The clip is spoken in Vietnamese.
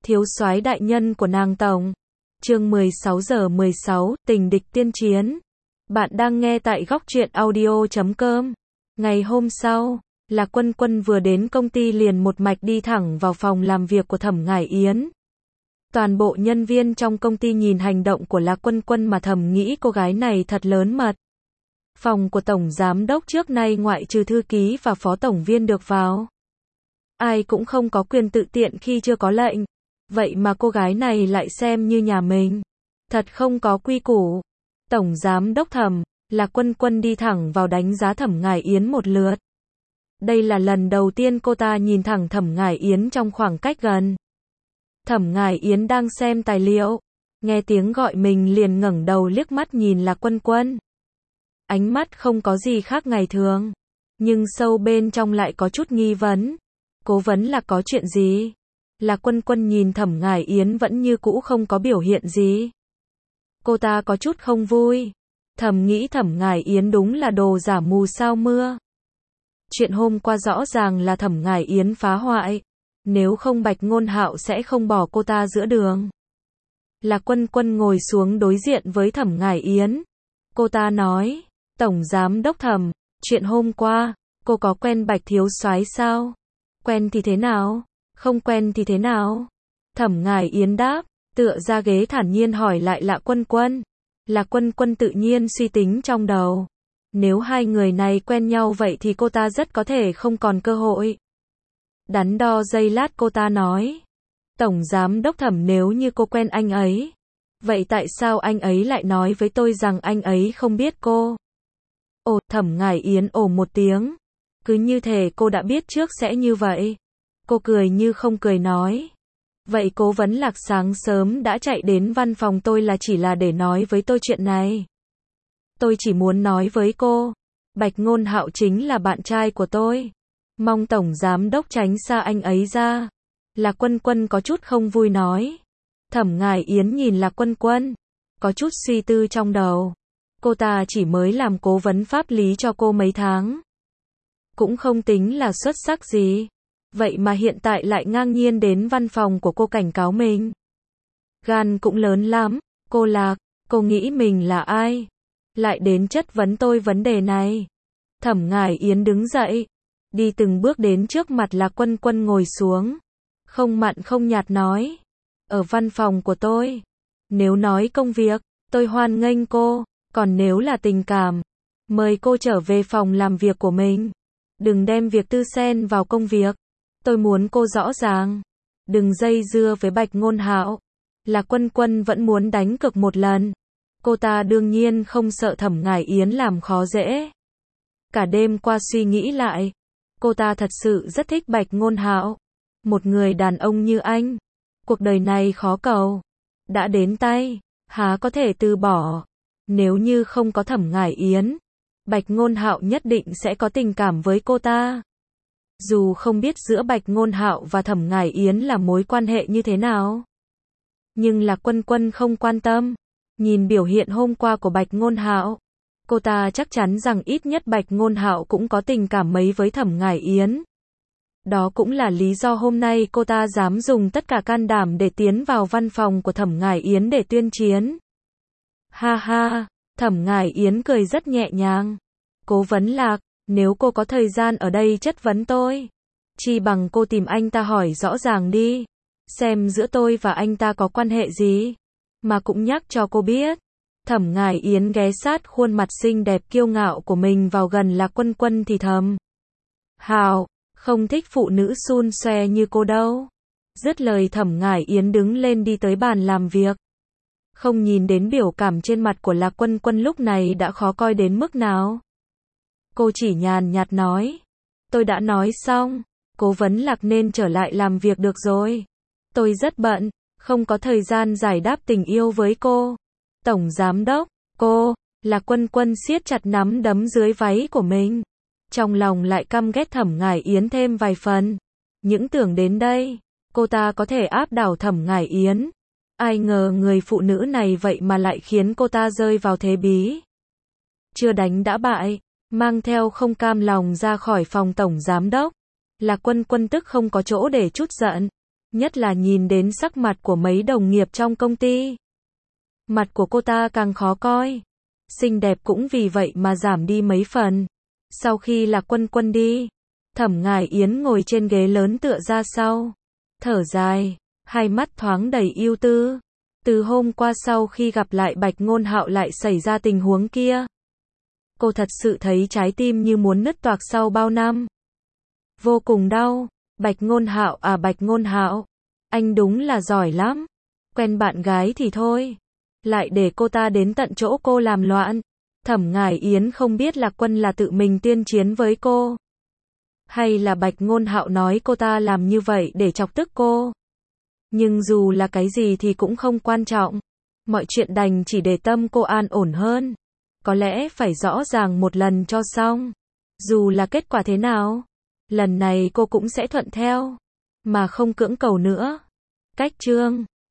thiếu soái đại nhân của nàng tổng. Chương 16:16, tình địch tiên chiến. Bạn đang nghe tại góc truyện audio.com. Ngày hôm sau, Lạc Quân Quân vừa đến công ty liền một mạch đi thẳng vào phòng làm việc của Thẩm Ngải Yến. Toàn bộ nhân viên trong công ty nhìn hành động của Lạc Quân Quân mà thầm nghĩ cô gái này thật lớn mật. Phòng của tổng giám đốc trước nay ngoại trừ thư ký và phó tổng viên được vào, ai cũng không có quyền tự tiện khi chưa có lệnh. Vậy mà cô gái này lại xem như nhà mình. Thật không có quy củ. Tổng giám đốc Thẩm, Lạc Quân Quân đi thẳng vào đánh giá Thẩm Ngải Yến một lượt. Đây là lần đầu tiên cô ta nhìn thẳng Thẩm Ngải Yến trong khoảng cách gần. Thẩm Ngải Yến đang xem tài liệu, nghe tiếng gọi mình liền ngẩng đầu liếc mắt nhìn Lạc Quân Quân. Ánh mắt không có gì khác ngày thường, nhưng sâu bên trong lại có chút nghi vấn. Cố vấn là có chuyện gì? Lạc Quân Quân nhìn Thẩm Ngải Yến vẫn như cũ không có biểu hiện gì. Cô ta có chút không vui. Thầm nghĩ Thẩm Ngải Yến đúng là đồ giả mù sao mưa. Chuyện hôm qua rõ ràng là Thẩm Ngải Yến phá hoại. Nếu không Bạch Ngôn Hạo sẽ không bỏ cô ta giữa đường. Lạc Quân Quân ngồi xuống đối diện với Thẩm Ngải Yến. Cô ta nói, Tổng Giám Đốc Thẩm, chuyện hôm qua, cô có quen Bạch Thiếu Soái sao? Quen thì thế nào? Không quen thì thế nào? Thẩm Ngải Yến đáp, tựa ra ghế thản nhiên hỏi lại Lạc Quân Quân. Lạc Quân Quân tự nhiên suy tính trong đầu. Nếu hai người này quen nhau vậy thì cô ta rất có thể không còn cơ hội. Đắn đo giây lát cô ta nói, Tổng Giám Đốc Thẩm, nếu như cô quen anh ấy, vậy tại sao anh ấy lại nói với tôi rằng anh ấy không biết cô? Ồ, Thẩm Ngải Yến ồ một tiếng. Cứ như thể cô đã biết trước sẽ như vậy. Cô cười như không cười nói, vậy cố vấn Lạc sáng sớm đã chạy đến văn phòng tôi là chỉ là để nói với tôi chuyện này. Tôi chỉ muốn nói với cô, Bạch Ngôn Hạo chính là bạn trai của tôi. Mong Tổng Giám Đốc tránh xa anh ấy ra. Lạc Quân Quân có chút không vui nói. Thẩm Ngải Yến nhìn Lạc Quân Quân, có chút suy tư trong đầu. Cô ta chỉ mới làm cố vấn pháp lý cho cô mấy tháng, cũng không tính là xuất sắc gì. Vậy mà hiện tại lại ngang nhiên đến văn phòng của cô cảnh cáo mình. Gan cũng lớn lắm. Cô Lạc, cô nghĩ mình là ai? Lại đến chất vấn tôi vấn đề này. Thẩm Ngải Yến đứng dậy, đi từng bước đến trước mặt Lạc Quân Quân ngồi xuống. Không mặn không nhạt nói, ở văn phòng của tôi, nếu nói công việc, tôi hoan nghênh cô. Còn nếu là tình cảm, mời cô trở về phòng làm việc của mình. Đừng đem việc tư xen vào công việc. Tôi muốn cô rõ ràng, đừng dây dưa với Bạch Ngôn Hạo. Lạc Quân Quân vẫn muốn đánh cược một lần. Cô ta đương nhiên không sợ Thẩm Ngải Yến làm khó dễ. Cả đêm qua suy nghĩ lại, cô ta thật sự rất thích Bạch Ngôn Hạo. Một người đàn ông như anh, cuộc đời này khó cầu. Đã đến tay, há có thể từ bỏ. Nếu như không có Thẩm Ngải Yến, Bạch Ngôn Hạo nhất định sẽ có tình cảm với cô ta. Dù không biết giữa Bạch Ngôn Hạo và Thẩm Ngải Yến là mối quan hệ như thế nào, nhưng Lạc Quân Quân không quan tâm. Nhìn biểu hiện hôm qua của Bạch Ngôn Hạo, cô ta chắc chắn rằng ít nhất Bạch Ngôn Hạo cũng có tình cảm mấy với Thẩm Ngải Yến. Đó cũng là lý do hôm nay cô ta dám dùng tất cả can đảm để tiến vào văn phòng của Thẩm Ngải Yến để tuyên chiến. Ha ha, Thẩm Ngải Yến cười rất nhẹ nhàng. Cố vấn Lạc, nếu cô có thời gian ở đây chất vấn tôi, chi bằng cô tìm anh ta hỏi rõ ràng đi. Xem giữa tôi và anh ta có quan hệ gì. Mà cũng nhắc cho cô biết. Thẩm Ngải Yến ghé sát khuôn mặt xinh đẹp kiêu ngạo của mình vào gần Lạc Quân Quân thì thầm. Hào, không thích phụ nữ xun xoe như cô đâu. Dứt lời Thẩm Ngải Yến đứng lên đi tới bàn làm việc. Không nhìn đến biểu cảm trên mặt của Lạc Quân Quân lúc này đã khó coi đến mức nào. Cô chỉ nhàn nhạt nói. Tôi đã nói xong, cố vấn Lạc nên trở lại làm việc được rồi. Tôi rất bận, không có thời gian giải đáp tình yêu với cô. Tổng Giám Đốc, cô, Lạc Quân Quân siết chặt nắm đấm dưới váy của mình. Trong lòng lại căm ghét Thẩm Ngải Yến thêm vài phần. Những tưởng đến đây, cô ta có thể áp đảo Thẩm Ngải Yến. Ai ngờ người phụ nữ này vậy mà lại khiến cô ta rơi vào thế bí. Chưa đánh đã bại, mang theo không cam lòng ra khỏi phòng Tổng Giám Đốc. Lạc Quân Quân tức không có chỗ để trút giận. nhất là nhìn đến sắc mặt của mấy đồng nghiệp trong công ty. Mặt của cô ta càng khó coi. Xinh đẹp cũng vì vậy mà giảm đi mấy phần. Sau khi Lạc Quân Quân đi, Thẩm Ngải Yến ngồi trên ghế lớn tựa ra sau, thở dài, hai mắt thoáng đầy ưu tư. Từ hôm qua sau khi gặp lại Bạch Ngôn Hạo lại xảy ra tình huống kia. Cô thật sự thấy trái tim như muốn nứt toạc sau bao năm. Vô cùng đau. Bạch Ngôn Hạo à, Bạch Ngôn Hạo, anh đúng là giỏi lắm. Quen bạn gái thì thôi, lại để cô ta đến tận chỗ cô làm loạn. Thẩm Ngải Yến không biết Lạc Quân là tự mình tiên chiến với cô, hay là Bạch Ngôn Hạo nói cô ta làm như vậy để chọc tức cô. Nhưng dù là cái gì thì cũng không quan trọng. Mọi chuyện đành chỉ để tâm cô an ổn hơn. Có lẽ phải rõ ràng một lần cho xong. Dù là kết quả thế nào, lần này cô cũng sẽ thuận theo, mà không cưỡng cầu nữa. Cách chương